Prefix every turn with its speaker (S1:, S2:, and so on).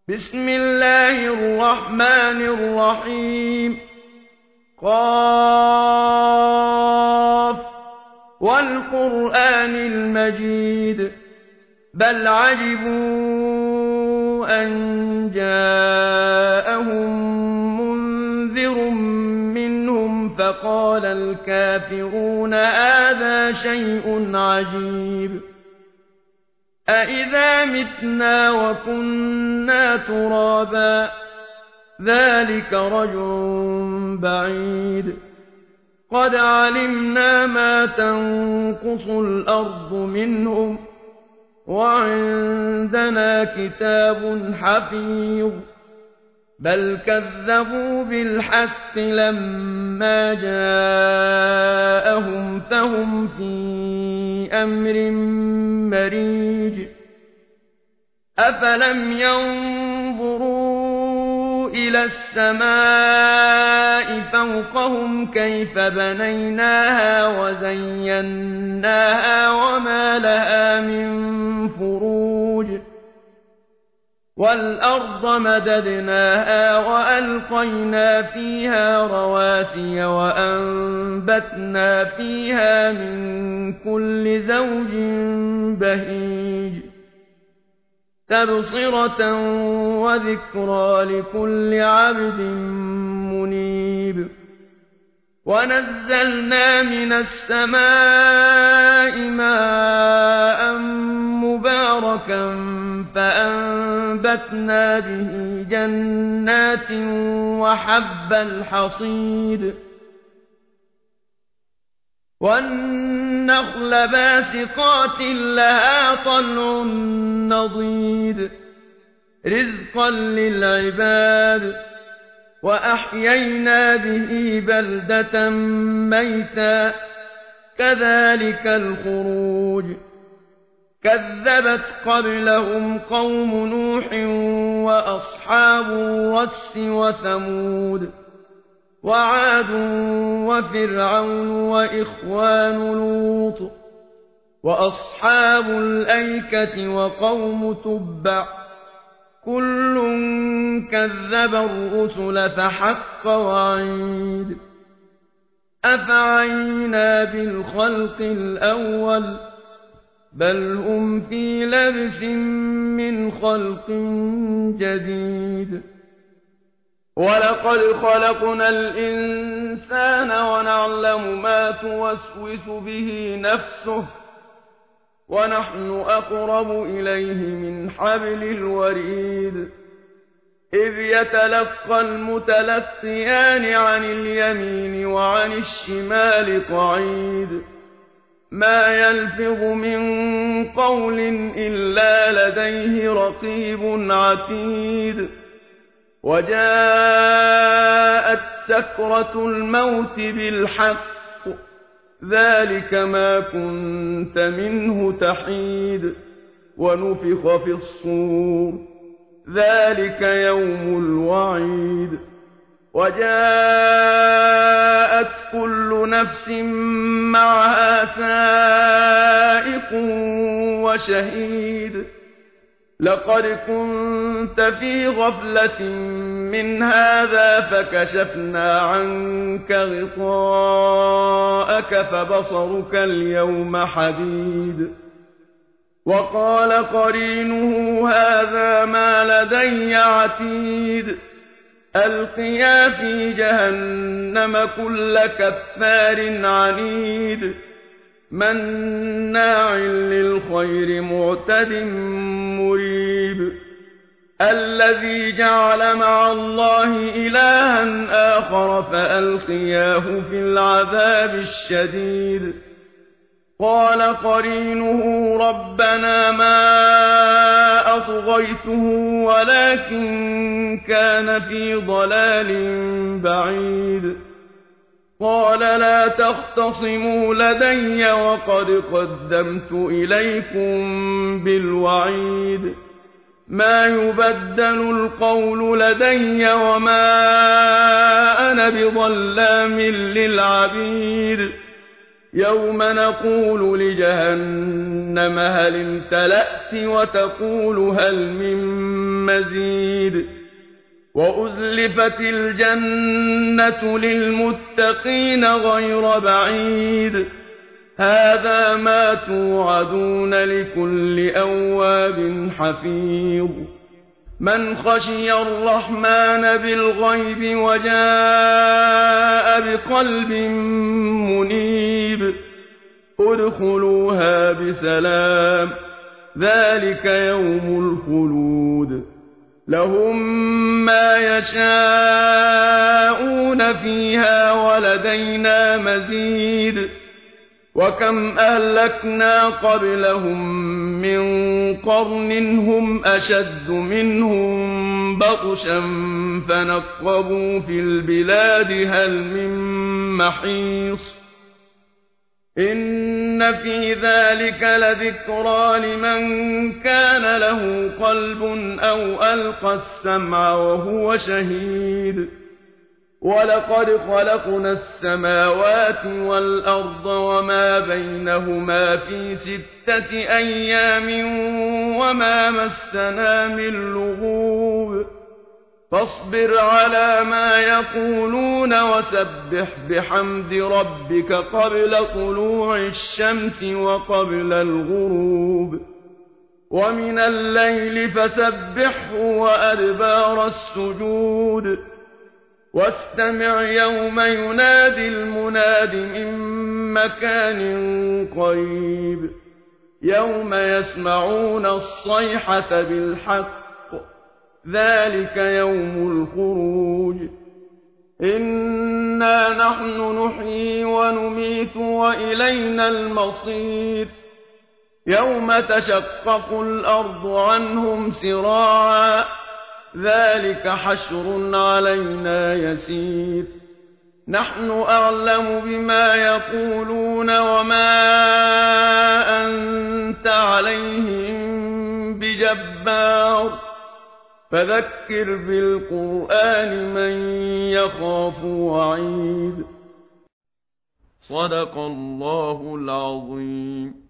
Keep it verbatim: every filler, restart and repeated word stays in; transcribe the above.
S1: بسم الله الرحمن الرحيم قاف والقرآن المجيد بل عجبوا أن جاءهم منذر منهم فقال الكافرون هذا شيء عجيب أإذا متنا وكنا ترابا ذلك رجع بعيد قد علمنا ما تنقص الأرض منهم وعندنا كتاب حفيظ بل كذبوا بالحق لما جاءهم فهم في أمر مريج أفلم ينظروا إلى السماء فوقهم كيف بنيناها وزيناها وما لها من فروج والأرض مددناها وألقينا فيها رواسي وأنبتنا فيها من كل زوج بهيج تبصرة وذكرى لكل عبد منيب ونزلنا من السماء ماء مباركا فأنبتنا به جنات وحب الحصيد والنخل باسقات لها طلع نضيد رزقا للعباد وأحيينا به بلدة ميتا كذلك الخروج كذبت قبلهم قوم نوح وأصحاب الرس وثمود وعاد وفرعون وإخوان لوط وأصحاب الأيكة وقوم تبع كل كذب الرسل فحق وعيد أفعينا بالخلق الأول بل هم في لبس من خلق جديد ولقد خلقنا الإنسان ونعلم ما توسوس به نفسه ونحن أقرب إليه من حبل الوريد إذ يتلقى المتلقيان عن اليمين وعن الشمال قعيد ما يلفظ من قول إلا لديه رقيب عتيد وجاءت سكرة الموت بالحق ذلك ما كنت منه تحيد ونفخ في الصور ذلك يوم الوعيد وجاءت كل نفس معها سائق وشهيد لقد كنت في غفلة من هذا فكشفنا عنك غطاءك فبصرك اليوم حديد وقال قرينه هذا ما لدي عتيد ألقيا في جهنم كل كفار عنيد مناع للخير معتد مريب الذي جعل مع الله إلها آخر فألقياه في العذاب الشديد قال قرينه ربنا ما أطغيته ولكن كان في ضلال بعيد قال لا تختصموا لدي وقد قدمت إليكم بالوعيد ما يبدل القول لدي وما أنا بظلام للعبيد يوم نقول لجهنم هل امتلأت وتقول هل من مزيد وأزلفت الجنة للمتقين غير بعيد هذا ما توعدون لكل أواب حفيظ من خشي الرحمن بالغيب وجاء بقلب منيب ادخلوها بسلام ذلك يوم الخلود لهم ما يشاءون فيها ولدينا مزيد وكم أهلكنا قبلهم من قرن هم أشد منهم بطشا فنقبوا في البلاد هل من محيص إن في ذلك لذكرى لمن كان له قلب أو ألقى السمع وهو شهيد ولقد خلقنا السماوات والأرض وما بينهما في ستة أيام وما مسنا من لغوب فاصبر على ما يقولون وسبح بحمد ربك قبل طلوع الشمس وقبل الغروب ومن الليل فسبحه وأدبار السجود واستمع يوم ينادي المناد من مكان قريب يوم يسمعون الصيحة بالحق ذلك يوم الخروج إنا نحن نحيي ونميت وإلينا المصير يوم تشقق الأرض عنهم سراعا ذلك حشر علينا يسير نحن أعلم بما يقولون وما أنت عليهم بجبار فذكر بالقرآن من يخاف وعيد صدق الله العظيم.